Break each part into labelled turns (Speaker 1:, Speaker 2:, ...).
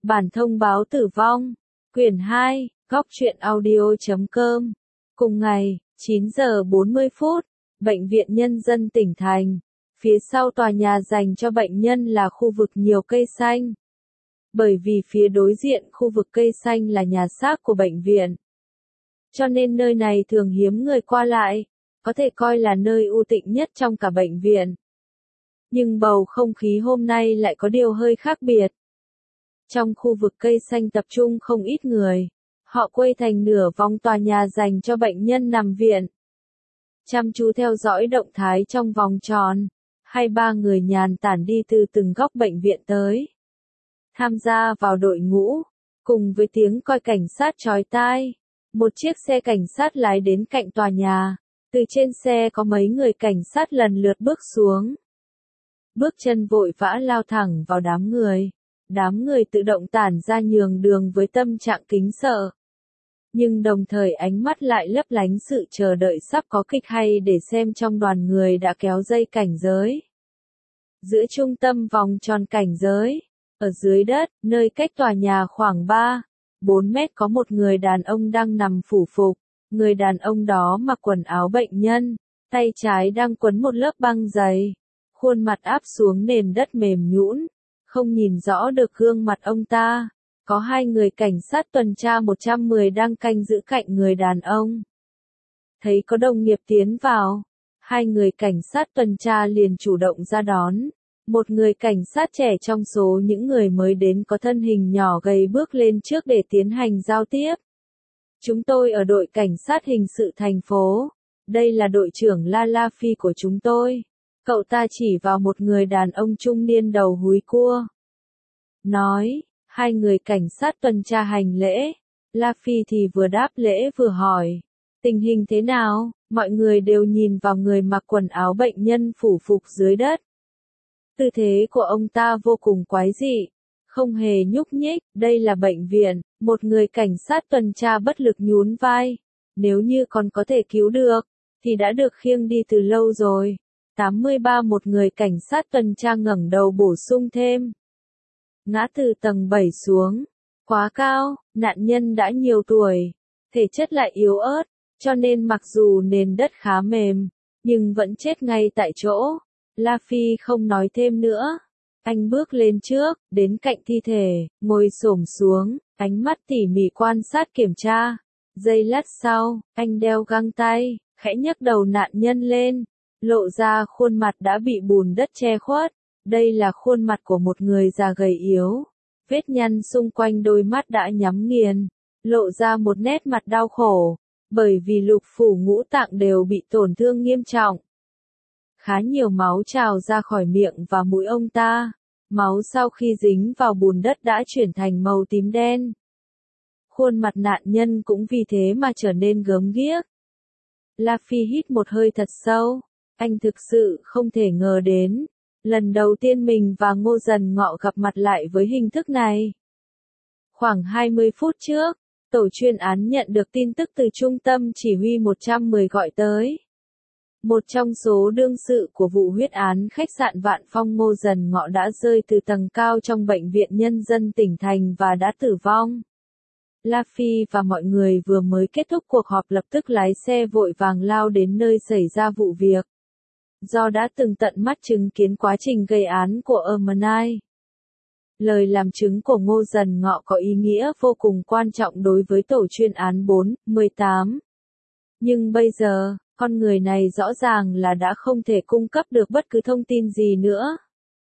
Speaker 1: Bản thông báo tử vong. Quyển 2, Góc truyện audio.com. Cùng ngày, 9 giờ 40 phút, Bệnh viện Nhân dân tỉnh thành. Phía sau tòa nhà dành cho bệnh nhân là khu vực nhiều cây xanh. Bởi vì phía đối diện khu vực cây xanh là nhà xác của bệnh viện. Cho nên nơi này thường hiếm người qua lại, có thể coi là nơi u tịnh nhất trong cả bệnh viện. Nhưng bầu không khí hôm nay lại có điều hơi khác biệt. Trong khu vực cây xanh tập trung không ít người. Họ quây thành nửa vòng tòa nhà dành cho bệnh nhân nằm viện. Chăm chú theo dõi động thái trong vòng tròn. 2-3 người nhàn tản đi từ từng góc bệnh viện tới. Tham gia vào đội ngũ. Cùng với tiếng còi cảnh sát chói tai. Một chiếc xe cảnh sát lái đến cạnh tòa nhà. Từ trên xe có mấy người cảnh sát lần lượt bước xuống. Bước chân vội vã lao thẳng vào đám người. Đám người tự động tản ra nhường đường với tâm trạng kính sợ. Nhưng đồng thời ánh mắt lại lấp lánh sự chờ đợi sắp có kịch hay để xem trong đoàn người đã kéo dây cảnh giới. Giữa trung tâm vòng tròn cảnh giới, ở dưới đất, nơi cách tòa nhà khoảng 3-4 mét có một người đàn ông đang nằm phủ phục. Người đàn ông đó mặc quần áo bệnh nhân, tay trái đang quấn một lớp băng dày. Khuôn mặt áp xuống nền đất mềm nhũn, không nhìn rõ được gương mặt ông ta. Có 2 người cảnh sát tuần tra 110 đang canh giữ cạnh người đàn ông. Thấy có đồng nghiệp tiến vào, 2 người cảnh sát tuần tra liền chủ động ra đón. Một người cảnh sát trẻ trong số những người mới đến có thân hình nhỏ gầy bước lên trước để tiến hành giao tiếp. Chúng tôi ở đội cảnh sát hình sự thành phố. Đây là đội trưởng La Phi của chúng tôi. Cậu ta chỉ vào một người đàn ông trung niên đầu húi cua. Nói, 2 người cảnh sát tuần tra hành lễ. La Phi thì vừa đáp lễ vừa hỏi. Tình hình thế nào? Mọi người đều nhìn vào người mặc quần áo bệnh nhân phủ phục dưới đất. Tư thế của ông ta vô cùng quái dị. Không hề nhúc nhích, đây là bệnh viện. Một người cảnh sát tuần tra bất lực nhún vai. Nếu như còn có thể cứu được, thì đã được khiêng đi từ lâu rồi. 83 một người cảnh sát tuần tra ngẩng đầu bổ sung thêm. Ngã từ tầng 7 xuống. Quá cao, nạn nhân đã nhiều tuổi. Thể chất lại yếu ớt, cho nên mặc dù nền đất khá mềm, nhưng vẫn chết ngay tại chỗ. La Phi không nói thêm nữa. Anh bước lên trước, đến cạnh thi thể, ngồi xổm xuống, ánh mắt tỉ mỉ quan sát kiểm tra. Giây lát sau, anh đeo găng tay, khẽ nhấc đầu nạn nhân lên, lộ ra khuôn mặt đã bị bùn đất che khuất. Đây là khuôn mặt của một người già gầy yếu. Vết nhăn xung quanh đôi mắt đã nhắm nghiền, lộ ra một nét mặt đau khổ, bởi vì lục phủ ngũ tạng đều bị tổn thương nghiêm trọng. Khá nhiều máu trào ra khỏi miệng và mũi ông ta. Máu sau khi dính vào bùn đất đã chuyển thành màu tím đen. Khuôn mặt nạn nhân cũng vì thế mà trở nên gớm ghiếc. La Phi hít một hơi thật sâu. Anh thực sự không thể ngờ đến. Lần đầu tiên mình và Ngô Dần Ngọ gặp mặt lại với hình thức này. Khoảng 20 phút trước, tổ chuyên án nhận được tin tức từ trung tâm chỉ huy 110 gọi tới. Một trong số đương sự của vụ huyết án khách sạn Vạn Phong Ngô Dần Ngọ đã rơi từ tầng cao trong bệnh viện Nhân dân tỉnh thành và đã tử vong. La Phi và mọi người vừa mới kết thúc cuộc họp lập tức lái xe vội vàng lao đến nơi xảy ra vụ việc. Do đã từng tận mắt chứng kiến quá trình gây án của Ermenai. Lời làm chứng của Ngô Dần Ngọ có ý nghĩa vô cùng quan trọng đối với tổ chuyên án 4-18. Nhưng bây giờ, con người này rõ ràng là đã không thể cung cấp được bất cứ thông tin gì nữa.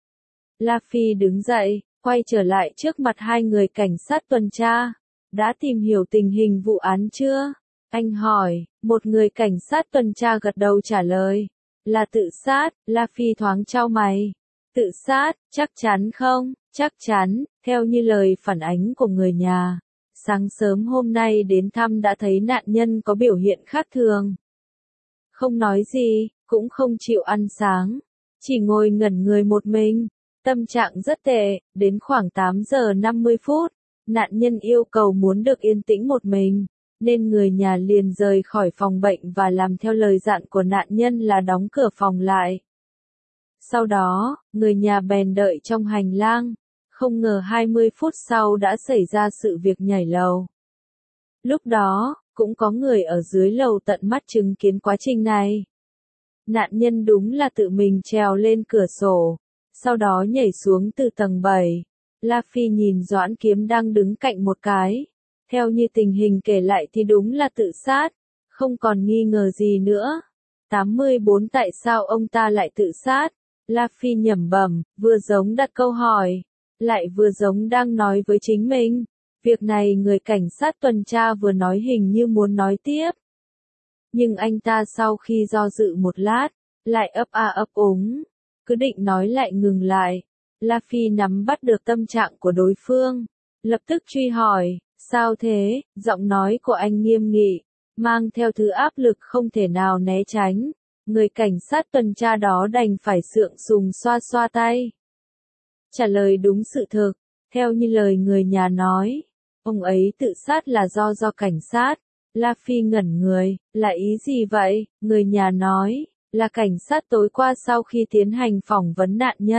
Speaker 1: La Phi đứng dậy, quay trở lại trước mặt 2 người cảnh sát tuần tra. Đã tìm hiểu tình hình vụ án chưa? Anh hỏi, một người cảnh sát tuần tra gật đầu trả lời. Là tự sát. La Phi thoáng chau mày. Tự sát, chắc chắn không? Chắc chắn, theo như lời phản ánh của người nhà. Sáng sớm hôm nay đến thăm đã thấy nạn nhân có biểu hiện khác thường. Không nói gì, cũng không chịu ăn sáng. Chỉ ngồi ngẩn người một mình. Tâm trạng rất tệ, đến khoảng 8 giờ 50 phút. Nạn nhân yêu cầu muốn được yên tĩnh một mình. Nên người nhà liền rời khỏi phòng bệnh và làm theo lời dặn của nạn nhân là đóng cửa phòng lại. Sau đó, người nhà bèn đợi trong hành lang. Không ngờ 20 phút sau đã xảy ra sự việc nhảy lầu. Lúc đó, cũng có người ở dưới lầu tận mắt chứng kiến quá trình này. Nạn nhân đúng là tự mình trèo lên cửa sổ, sau đó nhảy xuống từ tầng 7. La Phi nhìn Doãn Kiếm đang đứng cạnh một cái. Theo như tình hình kể lại thì đúng là tự sát, không còn nghi ngờ gì nữa. 84 Tại sao ông ta lại tự sát? La Phi nhẩm bẩm, vừa giống đặt câu hỏi, lại vừa giống đang nói với chính mình. Việc này người cảnh sát tuần tra vừa nói hình như muốn nói tiếp. Nhưng anh ta sau khi do dự một lát, lại ấp a ấp úng, cứ định nói lại ngừng lại. La Phi nắm bắt được tâm trạng của đối phương, lập tức truy hỏi, sao thế? Giọng nói của anh nghiêm nghị, mang theo thứ áp lực không thể nào né tránh. Người cảnh sát tuần tra đó đành phải sượng sùng xoa xoa tay. Trả lời đúng sự thực, theo như lời người nhà nói, ông ấy tự sát là do cảnh sát. La Phi ngẩn người, là ý gì vậy? Người nhà nói, là cảnh sát tối qua sau khi tiến hành phỏng vấn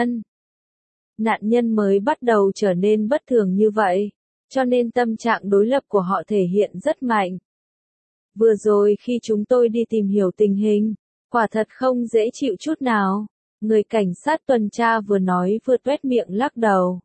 Speaker 1: nạn nhân mới bắt đầu trở nên bất thường như vậy, cho nên tâm trạng đối lập của họ thể hiện rất mạnh. Vừa rồi khi chúng tôi đi tìm hiểu tình hình, quả thật không dễ chịu chút nào. Người cảnh sát tuần tra vừa nói vừa tuét miệng lắc đầu.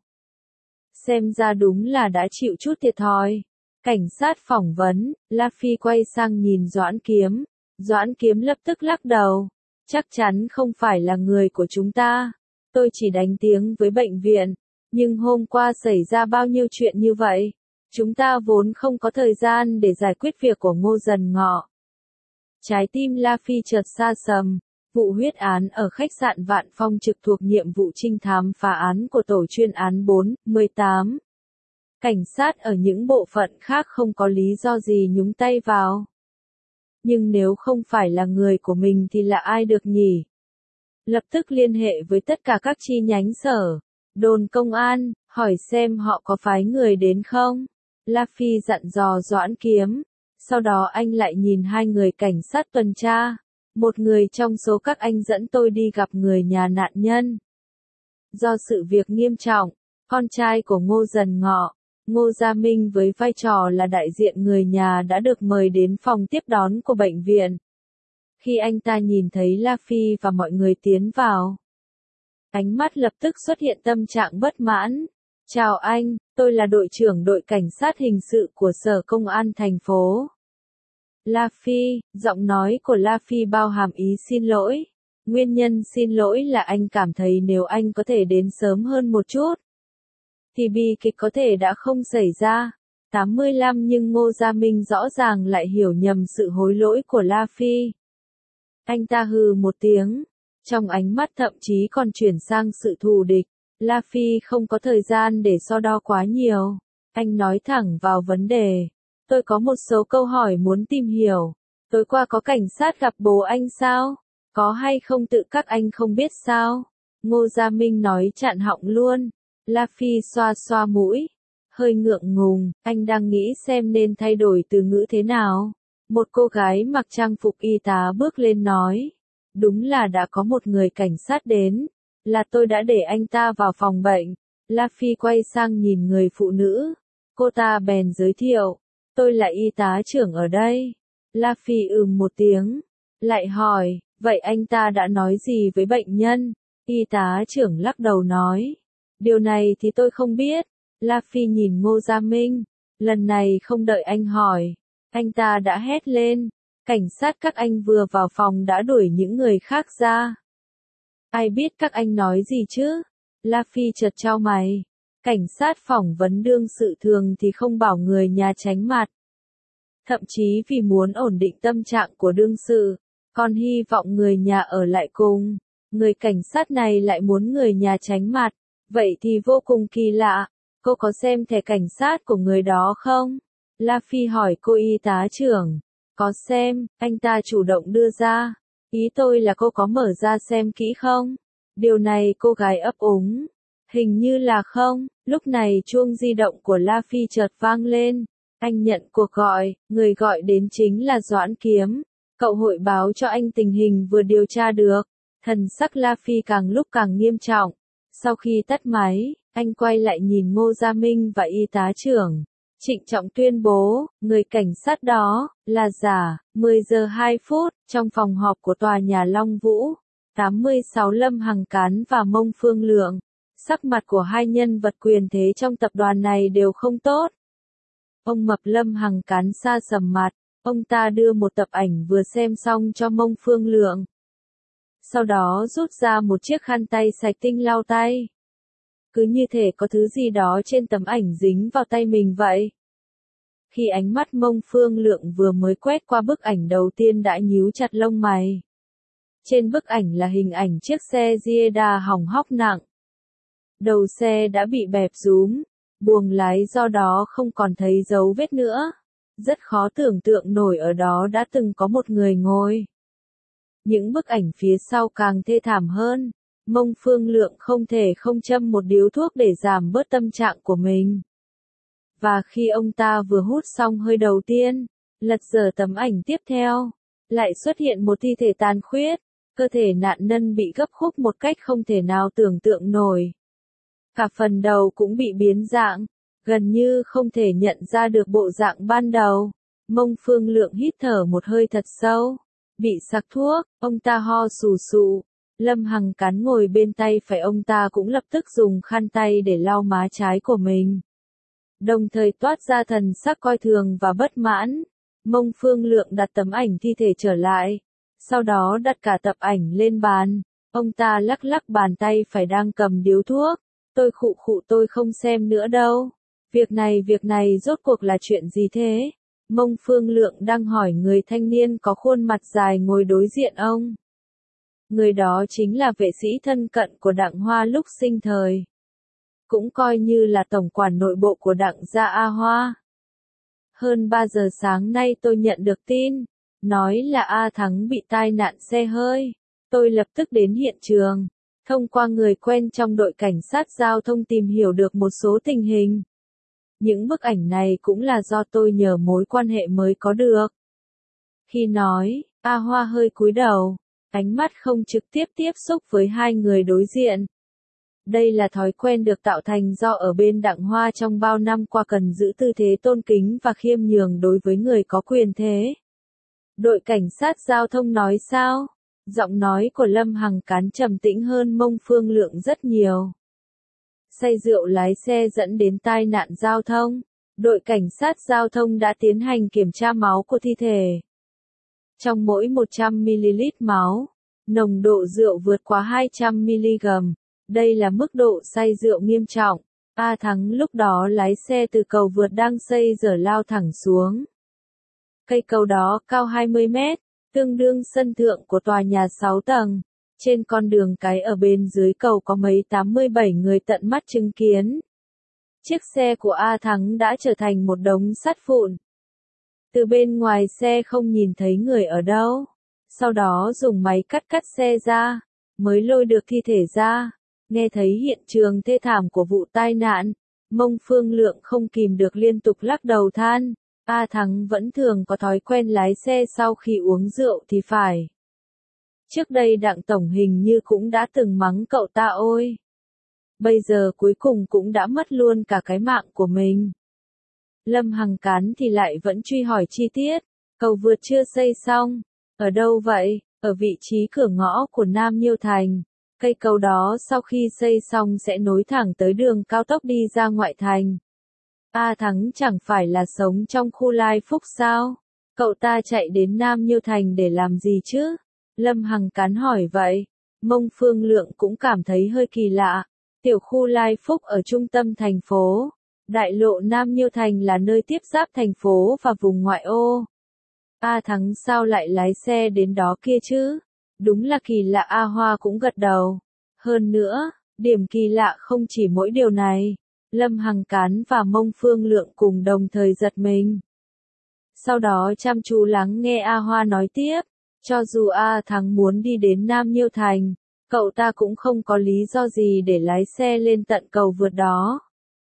Speaker 1: Xem ra đúng là đã chịu chút thiệt thòi. Cảnh sát phỏng vấn, La Phi quay sang nhìn Doãn Kiếm. Doãn Kiếm lập tức lắc đầu. Chắc chắn không phải là người của chúng ta. Tôi chỉ đánh tiếng với bệnh viện. Nhưng hôm qua xảy ra bao nhiêu chuyện như vậy. Chúng ta vốn không có thời gian để giải quyết việc của Ngô Dần Ngọ. Trái tim La Phi chợt sa sầm. Vụ huyết án ở khách sạn Vạn Phong trực thuộc nhiệm vụ trinh thám phá án của tổ chuyên án 4/18. Cảnh sát ở những bộ phận khác không có lý do gì nhúng tay vào. Nhưng nếu không phải là người của mình thì là ai được nhỉ? Lập tức liên hệ với tất cả các chi nhánh sở, đồn công an, hỏi xem họ có phái người đến không? La Phi dặn dò Doãn Kiếm. Sau đó anh lại nhìn hai người cảnh sát tuần tra. Một người trong số các anh dẫn tôi đi gặp người nhà nạn nhân. Do sự việc nghiêm trọng, con trai của Ngô Dần Ngọ, Ngô Gia Minh với vai trò là đại diện người nhà đã được mời đến phòng tiếp đón của bệnh viện. Khi anh ta nhìn thấy La Phi và mọi người tiến vào, ánh mắt lập tức xuất hiện tâm trạng bất mãn. Chào anh, tôi là đội trưởng đội cảnh sát hình sự của Sở Công an thành phố. La Phi, giọng nói của La Phi bao hàm ý xin lỗi. Nguyên nhân xin lỗi là anh cảm thấy nếu anh có thể đến sớm hơn một chút, thì bi kịch có thể đã không xảy ra. 85 Nhưng Ngô Gia Minh rõ ràng lại hiểu nhầm sự hối lỗi của La Phi. Anh ta hừ một tiếng, trong ánh mắt thậm chí còn chuyển sang sự thù địch. La Phi không có thời gian để so đo quá nhiều. Anh nói thẳng vào vấn đề. Tôi có một số câu hỏi muốn tìm hiểu. Tối qua có cảnh sát gặp bố anh sao? Có hay không tự các anh không biết sao? Ngô Gia Minh nói chặn họng luôn. La Phi xoa xoa mũi. Hơi ngượng ngùng, anh đang nghĩ xem nên thay đổi từ ngữ thế nào. Một cô gái mặc trang phục y tá bước lên nói. Đúng là đã có một người cảnh sát đến. Là tôi đã để anh ta vào phòng bệnh. La Phi quay sang nhìn người phụ nữ. Cô ta bèn giới thiệu. Tôi là y tá trưởng ở đây. La Phi một tiếng. Lại hỏi, vậy anh ta đã nói gì với bệnh nhân? Y tá trưởng lắc đầu nói. Điều này thì tôi không biết. La Phi nhìn Ngô Gia Minh. Lần này không đợi anh hỏi. Anh ta đã hét lên. Cảnh sát các anh vừa vào phòng đã đuổi những người khác ra. Ai biết các anh nói gì chứ? La Phi chợt chau mày. Cảnh sát phỏng vấn đương sự thường thì không bảo người nhà tránh mặt. Thậm chí vì muốn ổn định tâm trạng của đương sự, còn hy vọng người nhà ở lại cùng. Người cảnh sát này lại muốn người nhà tránh mặt. Vậy thì vô cùng kỳ lạ. Cô có xem thẻ cảnh sát của người đó không? La Phi hỏi cô y tá trưởng. Có xem, anh ta chủ động đưa ra. Ý tôi là cô có mở ra xem kỹ không? Điều này cô gái ấp úng. Hình như là không. Lúc này chuông di động của La Phi chợt vang lên. Anh nhận cuộc gọi, người gọi đến chính là Doãn Kiếm. Cậu hội báo cho anh tình hình vừa điều tra được. Thần sắc La Phi càng lúc càng nghiêm trọng. Sau khi tắt máy, anh quay lại nhìn Ngô Gia Minh và y tá trưởng. Trịnh trọng tuyên bố, người cảnh sát đó, là giả. 10 giờ 2 phút, trong phòng họp của tòa nhà Long Vũ, 86 Lâm Hằng Cán và Mông Phương Lượng. Sắc mặt của hai nhân vật quyền thế trong tập đoàn này đều không tốt. Ông Mập Lâm Hằng Cán sa sầm mặt, ông ta đưa một tập ảnh vừa xem xong cho Mông Phương Lượng. Sau đó rút ra một chiếc khăn tay sạch tinh lau tay. Cứ như thể có thứ gì đó trên tấm ảnh dính vào tay mình vậy. Khi ánh mắt Mông Phương Lượng vừa mới quét qua bức ảnh đầu tiên đã nhíu chặt lông mày. Trên bức ảnh là hình ảnh chiếc xe Gieda hỏng hóc nặng. Đầu xe đã bị bẹp rúm, buồng lái do đó không còn thấy dấu vết nữa. Rất khó tưởng tượng nổi ở đó đã từng có một người ngồi. Những bức ảnh phía sau càng thê thảm hơn. Mông Phương Lượng không thể không châm một điếu thuốc để giảm bớt tâm trạng của mình. Và khi ông ta vừa hút xong hơi đầu tiên, lật dở tấm ảnh tiếp theo, lại xuất hiện một thi thể tàn khuyết, cơ thể nạn nhân bị gấp khúc một cách không thể nào tưởng tượng nổi. Cả phần đầu cũng bị biến dạng, gần như không thể nhận ra được bộ dạng ban đầu. Mông Phương Lượng hít thở một hơi thật sâu, bị sặc thuốc, ông ta ho sù sụ. Lâm Hằng Cán ngồi bên tay phải ông ta cũng lập tức dùng khăn tay để lau má trái của mình. Đồng thời toát ra thần sắc coi thường và bất mãn. Mông Phương Lượng đặt tấm ảnh thi thể trở lại. Sau đó đặt cả tập ảnh lên bàn. Ông ta lắc lắc bàn tay phải đang cầm điếu thuốc. Tôi tôi không xem nữa đâu. Việc này rốt cuộc là chuyện gì thế? Mông Phương Lượng đang hỏi người thanh niên có khuôn mặt dài ngồi đối diện ông. Người đó chính là vệ sĩ thân cận của Đặng Hoa lúc sinh thời. Cũng coi như là tổng quản nội bộ của Đặng gia A Hoa. Hơn 3 giờ sáng nay tôi nhận được tin, nói là A Thắng bị tai nạn xe hơi. Tôi lập tức đến hiện trường, thông qua người quen trong đội cảnh sát giao thông tìm hiểu được một số tình hình. Những bức ảnh này cũng là do tôi nhờ mối quan hệ mới có được. Khi nói, A Hoa hơi cúi đầu, ánh mắt không trực tiếp tiếp xúc với hai người đối diện. Đây là thói quen được tạo thành do ở bên Đặng Hoa trong bao năm qua cần giữ tư thế tôn kính và khiêm nhường đối với người có quyền thế. Đội cảnh sát giao thông nói sao? Giọng nói của Lâm Hằng Cán trầm tĩnh hơn Mông Phương Lượng rất nhiều. Say rượu lái xe dẫn đến tai nạn giao thông. Đội cảnh sát giao thông đã tiến hành kiểm tra máu của thi thể. Trong mỗi 100ml máu, nồng độ rượu vượt quá 200mg. Đây là mức độ say rượu nghiêm trọng. A Thắng lúc đó lái xe từ cầu vượt đang xây dở lao thẳng xuống. Cây cầu đó cao 20 mét, tương đương sân thượng của tòa nhà 6 tầng. Trên con đường cái ở bên dưới cầu có mấy 87 người tận mắt chứng kiến. Chiếc xe của A Thắng đã trở thành một đống sắt vụn. Từ bên ngoài xe không nhìn thấy người ở đâu. Sau đó dùng máy cắt xe ra, mới lôi được thi thể ra. Nghe thấy hiện trường thê thảm của vụ tai nạn, Mông Phương Lượng không kìm được liên tục lắc đầu than. A Thắng vẫn thường có thói quen lái xe sau khi uống rượu thì phải. Trước đây Đặng Tổng hình như cũng đã từng mắng cậu ta ôi. Bây giờ cuối cùng cũng đã mất luôn cả cái mạng của mình. Lâm Hằng Cán thì lại vẫn truy hỏi chi tiết. Cầu vượt chưa xây xong. Ở đâu vậy? Ở vị trí cửa ngõ của Nam Nhiêu Thành. Cây cầu đó sau khi xây xong sẽ nối thẳng tới đường cao tốc đi ra ngoại thành. A Thắng chẳng phải là sống trong khu Lai Phúc sao? Cậu ta chạy đến Nam Nhiêu Thành để làm gì chứ? Lâm Hằng Cán hỏi vậy. Mông Phương Lượng cũng cảm thấy hơi kỳ lạ. Tiểu khu Lai Phúc ở trung tâm thành phố. Đại lộ Nam Nhiêu Thành là nơi tiếp giáp thành phố và vùng ngoại ô. A Thắng sao lại lái xe đến đó kia chứ? Đúng là kỳ lạ. A Hoa cũng gật đầu. Hơn nữa, điểm kỳ lạ không chỉ mỗi điều này. Lâm Hằng Cán và Mông Phương Lượng cùng đồng thời giật mình. Sau đó chăm chú lắng nghe A Hoa nói tiếp. Cho dù A Thắng muốn đi đến Nam Nhiêu Thành, cậu ta cũng không có lý do gì để lái xe lên tận cầu vượt đó.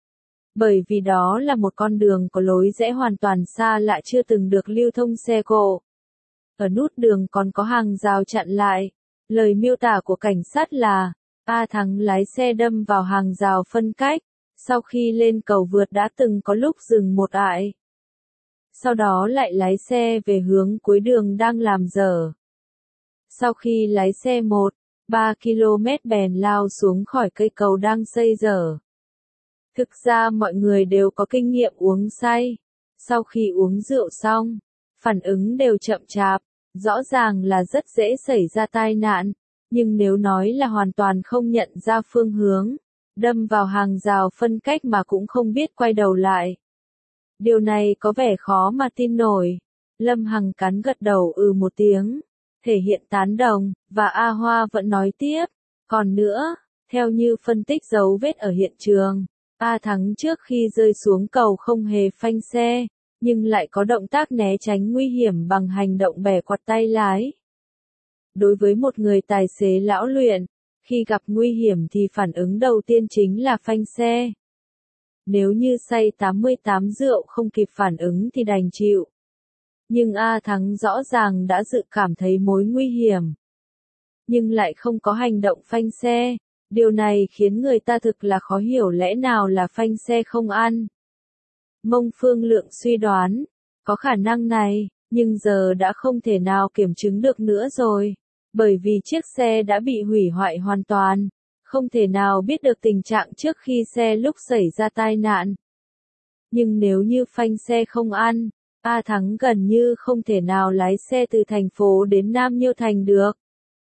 Speaker 1: Bởi vì đó là một con đường có lối rẽ hoàn toàn xa lạ chưa từng được lưu thông xe cộ. Ở nút đường còn có hàng rào chặn lại. Lời miêu tả của cảnh sát là, A Thắng lái xe đâm vào hàng rào phân cách, sau khi lên cầu vượt đã từng có lúc dừng một ại. Sau đó lại lái xe về hướng cuối đường đang làm dở. Sau khi lái xe 1-3 km bèn lao xuống khỏi cây cầu đang xây dở. Thực ra mọi người đều có kinh nghiệm uống say. Sau khi uống rượu xong, phản ứng đều chậm chạp, rõ ràng là rất dễ xảy ra tai nạn. Nhưng nếu nói là hoàn toàn không nhận ra phương hướng, đâm vào hàng rào phân cách mà cũng không biết quay đầu lại. Điều này có vẻ khó mà tin nổi. Lâm Hằng cắn gật đầu một tiếng, thể hiện tán đồng, và A Hoa vẫn nói tiếp. Còn nữa, theo như phân tích dấu vết ở hiện trường, A Thắng trước khi rơi xuống cầu không hề phanh xe, nhưng lại có động tác né tránh nguy hiểm bằng hành động bẻ quạt tay lái. Đối với một người tài xế lão luyện, khi gặp nguy hiểm thì phản ứng đầu tiên chính là phanh xe. Nếu như say 88 rượu không kịp phản ứng thì đành chịu. Nhưng A Thắng rõ ràng đã dự cảm thấy mối nguy hiểm, nhưng lại không có hành động phanh xe. Điều này khiến người ta thực là khó hiểu lẽ nào là phanh xe không ăn. Mông Phương Lượng suy đoán, có khả năng này, nhưng giờ đã không thể nào kiểm chứng được nữa rồi. Bởi vì chiếc xe đã bị hủy hoại hoàn toàn, không thể nào biết được tình trạng trước khi xe lúc xảy ra tai nạn. Nhưng nếu như phanh xe không ăn, A Thắng gần như không thể nào lái xe từ thành phố đến Nam Nhiêu Thành được.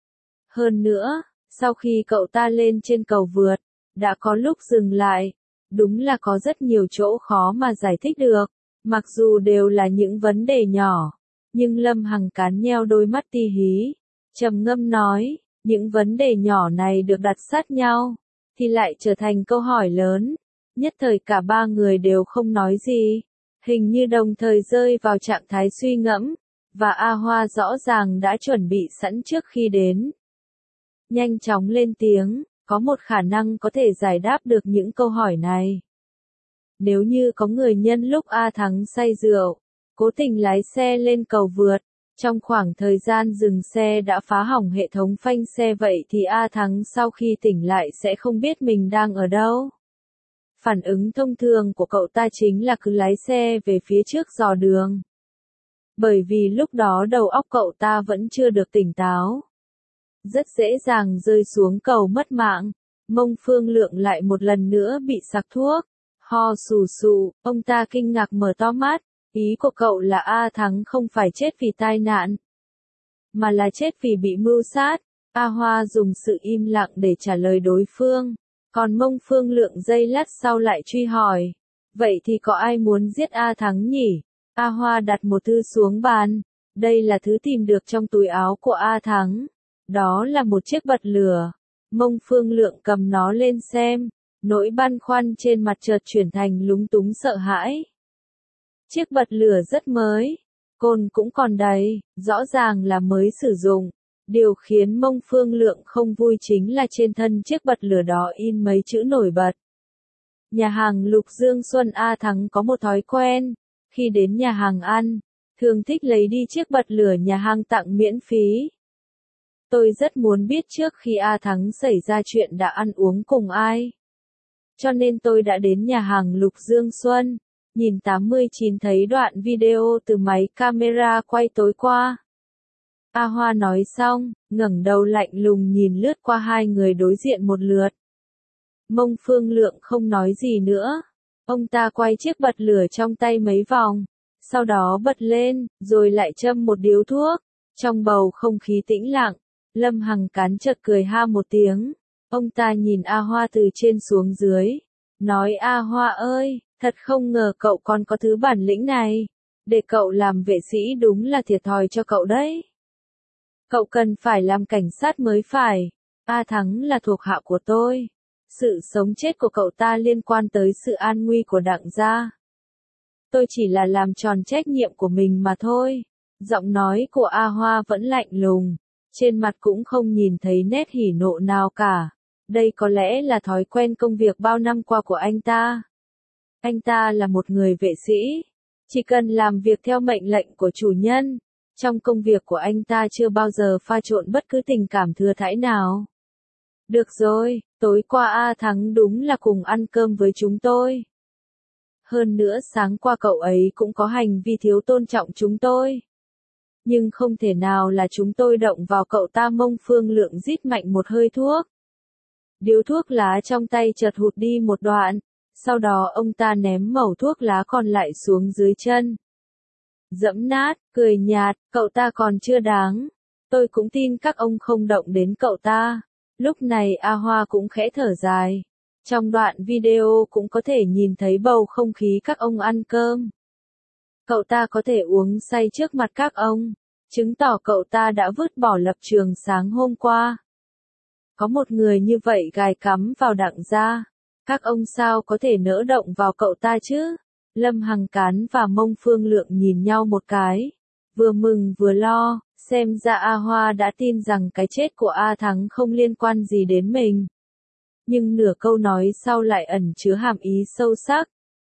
Speaker 1: Hơn nữa, sau khi cậu ta lên trên cầu vượt, đã có lúc dừng lại. Đúng là có rất nhiều chỗ khó mà giải thích được, mặc dù đều là những vấn đề nhỏ. Nhưng Lâm Hằng cán nheo đôi mắt ti hí, trầm ngâm nói, những vấn đề nhỏ này được đặt sát nhau, thì lại trở thành câu hỏi lớn. Nhất thời cả ba người đều không nói gì, hình như đồng thời rơi vào trạng thái suy ngẫm, và A Hoa rõ ràng đã chuẩn bị sẵn trước khi đến. Nhanh chóng lên tiếng, có một khả năng có thể giải đáp được những câu hỏi này. Nếu như có người nhân lúc A Thắng say rượu, cố tình lái xe lên cầu vượt, trong khoảng thời gian dừng xe đã phá hỏng hệ thống phanh xe vậy thì A Thắng sau khi tỉnh lại sẽ không biết mình đang ở đâu. Phản ứng thông thường của cậu ta chính là cứ lái xe về phía trước dò đường. Bởi vì lúc đó đầu óc cậu ta vẫn chưa được tỉnh táo. Rất dễ dàng rơi xuống cầu mất mạng. Mông Phương Lượng lại một lần nữa bị sặc thuốc. Ho sù sụ, ông ta kinh ngạc mở to mắt. Ý của cậu là A Thắng không phải chết vì tai nạn, mà là chết vì bị mưu sát. A Hoa dùng sự im lặng để trả lời đối phương. Còn Mông Phương Lượng giây lát sau lại truy hỏi. Vậy thì có ai muốn giết A Thắng nhỉ? A Hoa đặt một thư xuống bàn. Đây là thứ tìm được trong túi áo của A Thắng. Đó là một chiếc bật lửa. Mông Phương Lượng cầm nó lên xem. Nỗi băn khoăn trên mặt chợt chuyển thành lúng túng sợ hãi. Chiếc bật lửa rất mới. Cồn cũng còn đầy, rõ ràng là mới sử dụng. Điều khiến Mông Phương Lượng không vui chính là trên thân chiếc bật lửa đó in mấy chữ nổi bật. Nhà hàng Lục Dương Xuân. A Thắng có một thói quen, khi đến nhà hàng ăn, thường thích lấy đi chiếc bật lửa nhà hàng tặng miễn phí. Tôi rất muốn biết trước khi A Thắng xảy ra chuyện đã ăn uống cùng ai. Cho nên tôi đã đến nhà hàng Lục Dương Xuân, nhìn 89 thấy đoạn video từ máy camera quay tối qua. A Hoa nói xong, ngẩng đầu lạnh lùng nhìn lướt qua hai người đối diện một lượt. Mông Phương Lượng không nói gì nữa. Ông ta quay chiếc bật lửa trong tay mấy vòng, sau đó bật lên, rồi lại châm một điếu thuốc. Trong bầu không khí tĩnh lặng, Lâm Hằng cắn chợt cười ha một tiếng. Ông ta nhìn A Hoa từ trên xuống dưới, nói A Hoa ơi, thật không ngờ cậu còn có thứ bản lĩnh này. Để cậu làm vệ sĩ đúng là thiệt thòi cho cậu đấy. Cậu cần phải làm cảnh sát mới phải. A Thắng là thuộc hạ của tôi. Sự sống chết của cậu ta liên quan tới sự an nguy của Đặng gia. Tôi chỉ là làm tròn trách nhiệm của mình mà thôi. Giọng nói của A Hoa vẫn lạnh lùng. Trên mặt cũng không nhìn thấy nét hỉ nộ nào cả. Đây có lẽ là thói quen công việc bao năm qua của anh ta. Anh ta là một người vệ sĩ. Chỉ cần làm việc theo mệnh lệnh của chủ nhân. Trong công việc của anh ta chưa bao giờ pha trộn bất cứ tình cảm thừa thãi nào. Được rồi, tối qua A Thắng đúng là cùng ăn cơm với chúng tôi. Hơn nữa sáng qua cậu ấy cũng có hành vi thiếu tôn trọng chúng tôi. Nhưng không thể nào là chúng tôi động vào cậu ta. Mông Phương Lượng rít mạnh một hơi thuốc. Điếu thuốc lá trong tay chợt hụt đi một đoạn, sau đó ông ta ném mẩu thuốc lá còn lại xuống dưới chân. Dẫm nát, cười nhạt, cậu ta còn chưa đáng. Tôi cũng tin các ông không động đến cậu ta. Lúc này A Hoa cũng khẽ thở dài. Trong đoạn video cũng có thể nhìn thấy bầu không khí các ông ăn cơm. Cậu ta có thể uống say trước mặt các ông, chứng tỏ cậu ta đã vứt bỏ lập trường sáng hôm qua. Có một người như vậy gài cắm vào Đặng gia, các ông sao có thể nỡ động vào cậu ta chứ? Lâm Hằng Cán và Mông Phương Lượng nhìn nhau một cái, vừa mừng vừa lo, xem ra A Hoa đã tin rằng cái chết của A Thắng không liên quan gì đến mình. Nhưng nửa câu nói sau lại ẩn chứa hàm ý sâu sắc.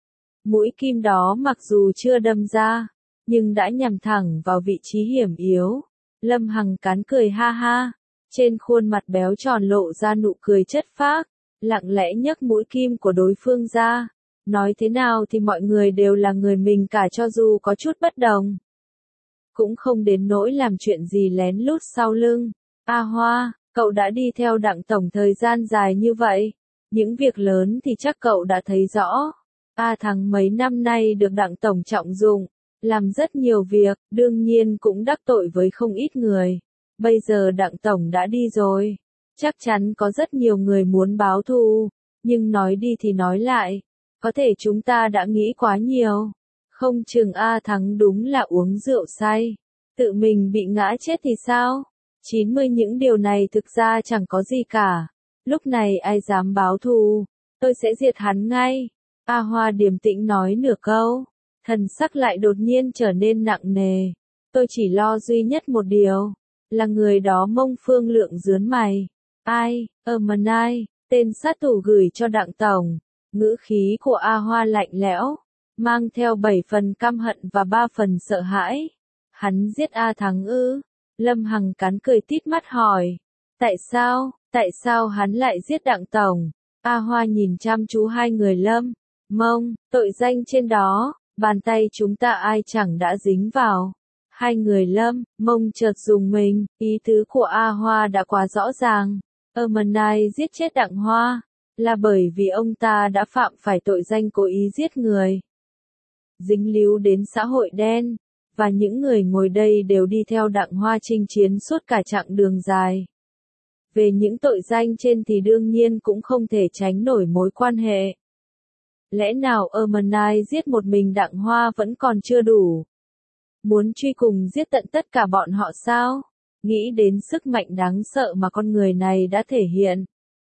Speaker 1: Mũi kim đó mặc dù chưa đâm ra, nhưng đã nhằm thẳng vào vị trí hiểm yếu. Lâm Hằng Cán cười ha ha, trên khuôn mặt béo tròn lộ ra nụ cười chất phác, lặng lẽ nhấc mũi kim của đối phương ra. Nói thế nào thì mọi người đều là người mình cả, cho dù có chút bất đồng. Cũng không đến nỗi làm chuyện gì lén lút sau lưng. A Hoa, cậu đã đi theo Đặng tổng thời gian dài như vậy, những việc lớn thì chắc cậu đã thấy rõ. A Thắng mấy năm nay được Đặng tổng trọng dụng, làm rất nhiều việc, đương nhiên cũng đắc tội với không ít người. Bây giờ Đặng tổng đã đi rồi, chắc chắn có rất nhiều người muốn báo thù, nhưng nói đi thì nói lại, có thể chúng ta đã nghĩ quá nhiều. Không chừng A Thắng đúng là uống rượu say, tự mình bị ngã chết thì sao? 90 những điều này thực ra chẳng có gì cả. Lúc này ai dám báo thù, tôi sẽ diệt hắn ngay. A Hoa điềm tĩnh nói nửa câu, thần sắc lại đột nhiên trở nên nặng nề. Tôi chỉ lo duy nhất một điều, là người đó. Mông Phương Lượng rướn mày. Ai, ai, tên sát thủ gửi cho Đặng tổng. Ngữ khí của A Hoa lạnh lẽo, mang theo 7 phần căm hận và 3 phần sợ hãi. Hắn giết A Thắng ư? Lâm Hằng Cán cười tít mắt hỏi. Tại sao hắn lại giết Đặng tổng? A Hoa nhìn chăm chú hai người Lâm, Mông, tội danh trên đó, bàn tay chúng ta ai chẳng đã dính vào. Hai người Lâm, Mông chợt dùng mình, ý tứ của A Hoa đã quá rõ ràng. Ai giết chết Đặng Hoa, là bởi vì ông ta đã phạm phải tội danh cố ý giết người. Dính líu đến xã hội đen, và những người ngồi đây đều đi theo Đặng Hoa chinh chiến suốt cả chặng đường dài. Về những tội danh trên thì đương nhiên cũng không thể tránh nổi mối quan hệ. Lẽ nào ai giết một mình Đặng Hoa vẫn còn chưa đủ? Muốn truy cùng giết tận tất cả bọn họ sao? Nghĩ đến sức mạnh đáng sợ mà con người này đã thể hiện.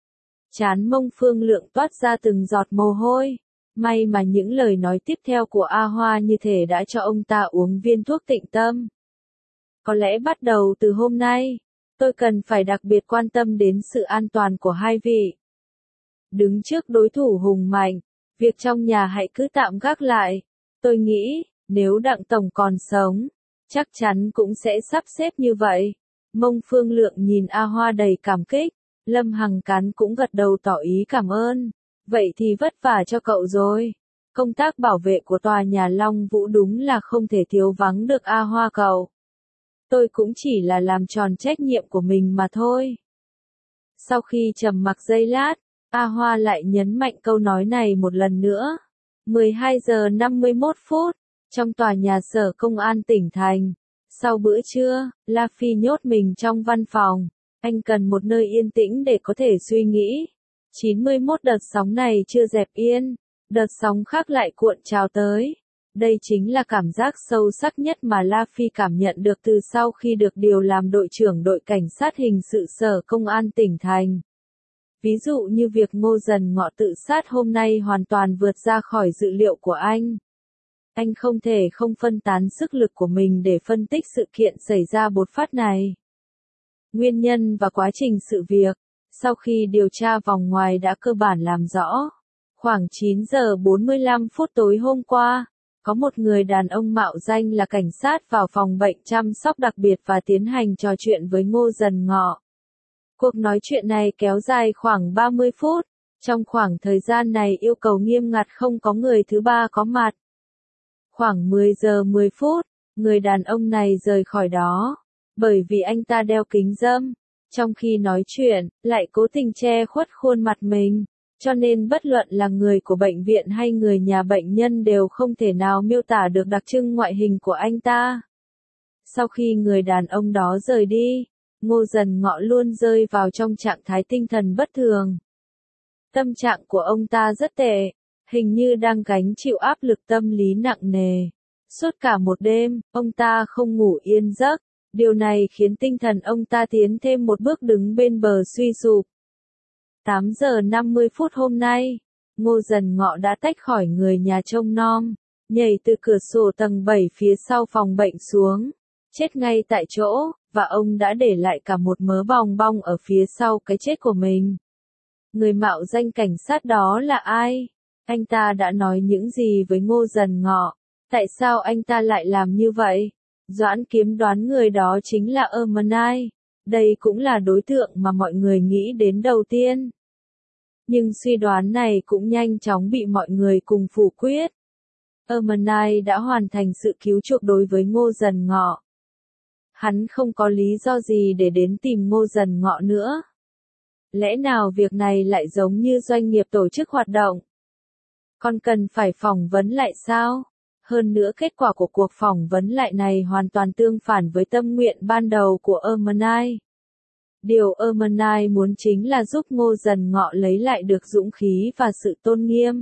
Speaker 1: Trán Mông Phương Lượng toát ra từng giọt mồ hôi. May mà những lời nói tiếp theo của A Hoa như thể đã cho ông ta uống viên thuốc tịnh tâm. Có lẽ bắt đầu từ hôm nay, tôi cần phải đặc biệt quan tâm đến sự an toàn của hai vị. Đứng trước đối thủ hùng mạnh, việc trong nhà hãy cứ tạm gác lại. Tôi nghĩ, nếu Đặng tổng còn sống, chắc chắn cũng sẽ sắp xếp như vậy. Mông Phương Lượng nhìn A Hoa đầy cảm kích, Lâm Hằng Cán cũng gật đầu tỏ ý cảm ơn. Vậy thì vất vả cho cậu rồi. Công tác bảo vệ của tòa nhà Long Vũ đúng là không thể thiếu vắng được A Hoa cậu. Tôi cũng chỉ là làm tròn trách nhiệm của mình mà thôi. Sau khi trầm mặc giây lát, A Hoa lại nhấn mạnh câu nói này một lần nữa. 12 giờ 51 phút, trong tòa nhà sở công an tỉnh thành. Sau bữa trưa, La Phi nhốt mình trong văn phòng. Anh cần một nơi yên tĩnh để có thể suy nghĩ. 91 đợt sóng này chưa dẹp yên, đợt sóng khác lại cuộn trào tới. Đây chính là cảm giác sâu sắc nhất mà La Phi cảm nhận được từ sau khi được điều làm đội trưởng đội cảnh sát hình sự sở công an tỉnh thành. Ví dụ như việc Ngô Dần Ngọ tự sát hôm nay hoàn toàn vượt ra khỏi dự liệu của anh. Anh không thể không phân tán sức lực của mình để phân tích sự kiện xảy ra bột phát này. Nguyên nhân và quá trình sự việc, sau khi điều tra vòng ngoài đã cơ bản làm rõ. Khoảng 9 giờ 45 phút tối hôm qua, có một người đàn ông mạo danh là cảnh sát vào phòng bệnh chăm sóc đặc biệt và tiến hành trò chuyện với Ngô Dần Ngọ. Cuộc nói chuyện này kéo dài khoảng 30 phút. Trong khoảng thời gian này yêu cầu nghiêm ngặt không có người thứ ba có mặt. Khoảng 10 giờ 10 phút, người đàn ông này rời khỏi đó. Bởi vì anh ta đeo kính râm. Trong khi nói chuyện, lại cố tình che khuất khuôn mặt mình. Cho nên bất luận là người của bệnh viện hay người nhà bệnh nhân đều không thể nào miêu tả được đặc trưng ngoại hình của anh ta. Sau khi người đàn ông đó rời đi, Ngô Dần Ngọ luôn rơi vào trong trạng thái tinh thần bất thường. Tâm trạng của ông ta rất tệ, hình như đang gánh chịu áp lực tâm lý nặng nề. Suốt cả một đêm, ông ta không ngủ yên giấc, điều này khiến tinh thần ông ta tiến thêm một bước đứng bên bờ suy sụp. 8 giờ 50 phút hôm nay, Ngô Dần Ngọ đã tách khỏi người nhà trông nom, nhảy từ cửa sổ tầng 7 phía sau phòng bệnh xuống, chết ngay tại chỗ, và ông đã để lại cả một mớ bong bong ở phía sau cái chết của mình. Người mạo danh cảnh sát đó là ai? Anh ta đã nói những gì với Ngô Dần Ngọ? Tại sao anh ta lại làm như vậy? Doãn Kiếm đoán người đó chính là Ermenai. Đây cũng là đối tượng mà mọi người nghĩ đến đầu tiên. Nhưng suy đoán này cũng nhanh chóng bị mọi người cùng phủ quyết. Ermenai đã hoàn thành sự cứu chuộc đối với Ngô Dần Ngọ. Hắn không có lý do gì để đến tìm Ngô Dần Ngọ nữa. Lẽ nào việc này lại giống như doanh nghiệp tổ chức hoạt động? Còn cần phải phỏng vấn lại sao? Hơn nữa kết quả của cuộc phỏng vấn lại này hoàn toàn tương phản với tâm nguyện ban đầu của Ermenai. Điều Ermenai muốn chính là giúp Ngô Dần Ngọ lấy lại được dũng khí và sự tôn nghiêm.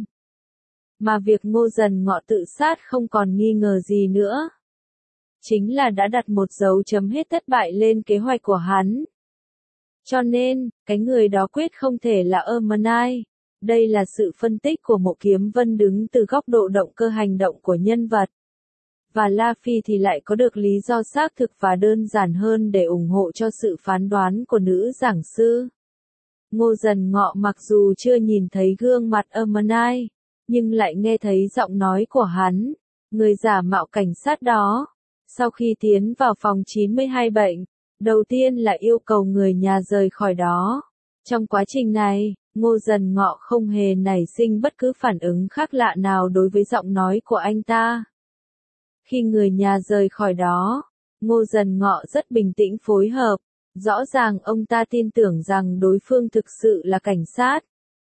Speaker 1: Mà việc Ngô Dần Ngọ tự sát không còn nghi ngờ gì nữa. Chính là đã đặt một dấu chấm hết thất bại lên kế hoạch của hắn. Cho nên, cái người đó quyết không thể là Ermenai. Đây là sự phân tích của Mộ Kiếm Vân đứng từ góc độ động cơ hành động của nhân vật. Và La Phi thì lại có được lý do xác thực và đơn giản hơn để ủng hộ cho sự phán đoán của nữ giảng sư. Ngô Dần Ngọ mặc dù chưa nhìn thấy gương mặt Ermenai, nhưng lại nghe thấy giọng nói của hắn, người giả mạo cảnh sát đó. Sau khi tiến vào phòng 92 bệnh, đầu tiên là yêu cầu người nhà rời khỏi đó. Trong quá trình này, Ngô Dần Ngọ không hề nảy sinh bất cứ phản ứng khác lạ nào đối với giọng nói của anh ta. Khi người nhà rời khỏi đó, Ngô Dần Ngọ rất bình tĩnh phối hợp, rõ ràng ông ta tin tưởng rằng đối phương thực sự là cảnh sát.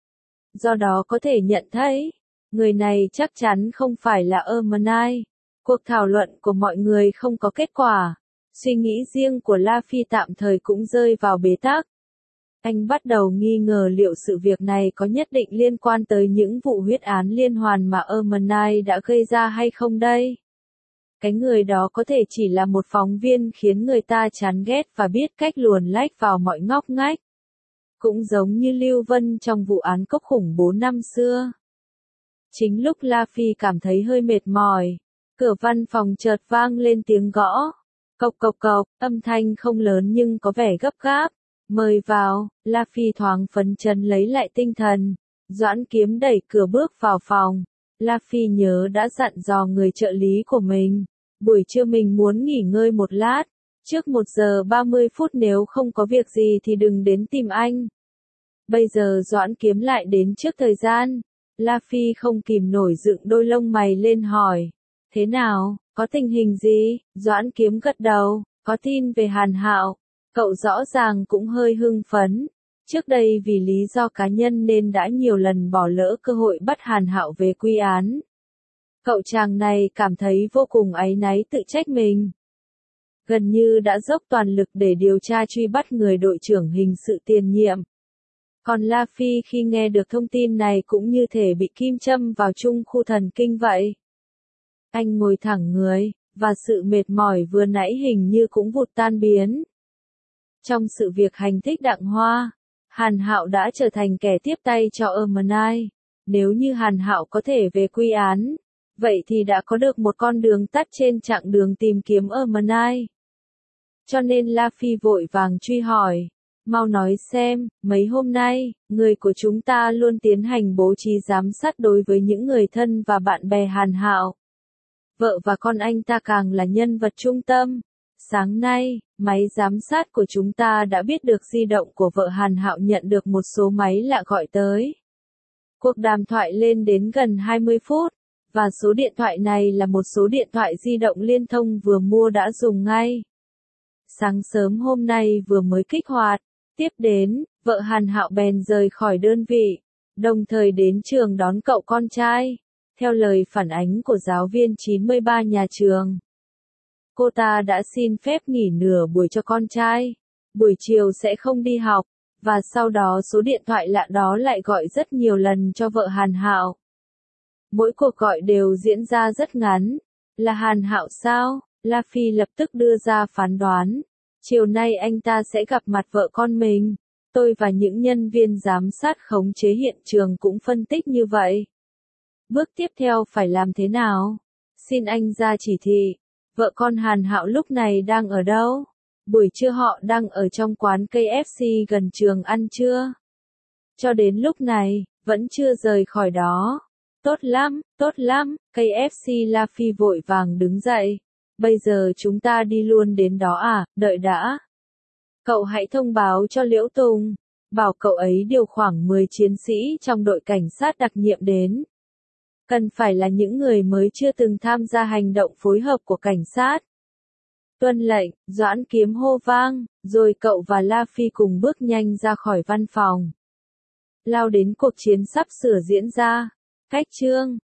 Speaker 1: Do đó có thể nhận thấy, người này chắc chắn không phải là Ermenai. Cuộc thảo luận của mọi người không có kết quả, suy nghĩ riêng của La Phi tạm thời cũng rơi vào bế tắc. Anh bắt đầu nghi ngờ liệu sự việc này có nhất định liên quan tới những vụ huyết án liên hoàn mà Ermenai đã gây ra hay không đây? Cái người đó có thể chỉ là một phóng viên khiến người ta chán ghét và biết cách luồn lách vào mọi ngóc ngách. Cũng giống như Lưu Vân trong vụ án cốc khủng bố năm xưa. Chính lúc La Phi cảm thấy hơi mệt mỏi, cửa văn phòng chợt vang lên tiếng gõ. Cộc cộc cộc, âm thanh không lớn nhưng có vẻ gấp gáp. Mời vào, La Phi thoáng phấn chấn lấy lại tinh thần. Doãn Kiếm đẩy cửa bước vào phòng. La Phi nhớ đã dặn dò người trợ lý của mình. Buổi trưa mình muốn nghỉ ngơi một lát. Trước 1 giờ 30 phút nếu không có việc gì thì đừng đến tìm anh. Bây giờ Doãn Kiếm lại đến trước thời gian. La Phi không kìm nổi dựng đôi lông mày lên hỏi. Thế nào, có tình hình gì? Doãn Kiếm gật đầu, có tin về Hàn Hạo. Cậu rõ ràng cũng hơi hưng phấn. Trước đây vì lý do cá nhân nên đã nhiều lần bỏ lỡ cơ hội bắt Hàn Hạo về quy án. Cậu chàng này cảm thấy vô cùng áy náy tự trách mình. Gần như đã dốc toàn lực để điều tra truy bắt người đội trưởng hình sự tiền nhiệm. Còn La Phi khi nghe được thông tin này cũng như thể bị kim châm vào trung khu thần kinh vậy. Anh ngồi thẳng người, và sự mệt mỏi vừa nãy hình như cũng vụt tan biến. Trong sự việc hành thích Đặng Hoa, Hàn Hạo đã trở thành kẻ tiếp tay cho Ermenai. Nếu như Hàn Hạo có thể về quy án, vậy thì đã có được một con đường tắt trên chặng đường tìm kiếm Ermenai. Cho nên La Phi vội vàng truy hỏi, mau nói xem, mấy hôm nay, người của chúng ta luôn tiến hành bố trí giám sát đối với những người thân và bạn bè Hàn Hạo. Vợ và con anh ta càng là nhân vật trung tâm. Sáng nay, máy giám sát của chúng ta đã biết được di động của vợ Hàn Hạo nhận được một số máy lạ gọi tới. Cuộc đàm thoại lên đến gần 20 phút, và số điện thoại này là một số điện thoại di động liên thông vừa mua đã dùng ngay. Sáng sớm hôm nay vừa mới kích hoạt. Tiếp đến, vợ Hàn Hạo bèn rời khỏi đơn vị, đồng thời đến trường đón cậu con trai. Theo lời phản ánh của giáo viên 93 nhà trường, cô ta đã xin phép nghỉ nửa buổi cho con trai. Buổi chiều sẽ không đi học, và sau đó số điện thoại lạ đó lại gọi rất nhiều lần cho vợ Hàn Hạo. Mỗi cuộc gọi đều diễn ra rất ngắn. Là Hàn Hạo sao? La Phi lập tức đưa ra phán đoán. Chiều nay anh ta sẽ gặp mặt vợ con mình. Tôi và những nhân viên giám sát khống chế hiện trường cũng phân tích như vậy. Bước tiếp theo phải làm thế nào? Xin anh ra chỉ thị. Vợ con Hàn Hạo lúc này đang ở đâu? Buổi trưa họ đang ở trong quán KFC gần trường ăn trưa. Cho đến lúc này, vẫn chưa rời khỏi đó. Tốt lắm, KFC. La Phi vội vàng đứng dậy. Bây giờ chúng ta đi luôn đến đó à, đợi đã. Cậu hãy thông báo cho Liễu Tùng, bảo cậu ấy điều khoảng 10 chiến sĩ trong đội cảnh sát đặc nhiệm đến. Cần phải là những người mới chưa từng tham gia hành động phối hợp của cảnh sát. Tuân lệnh, Doãn Kiếm hô vang, rồi cậu và La Phi cùng bước nhanh ra khỏi văn phòng. Lao đến cuộc chiến sắp sửa diễn ra. Cách chương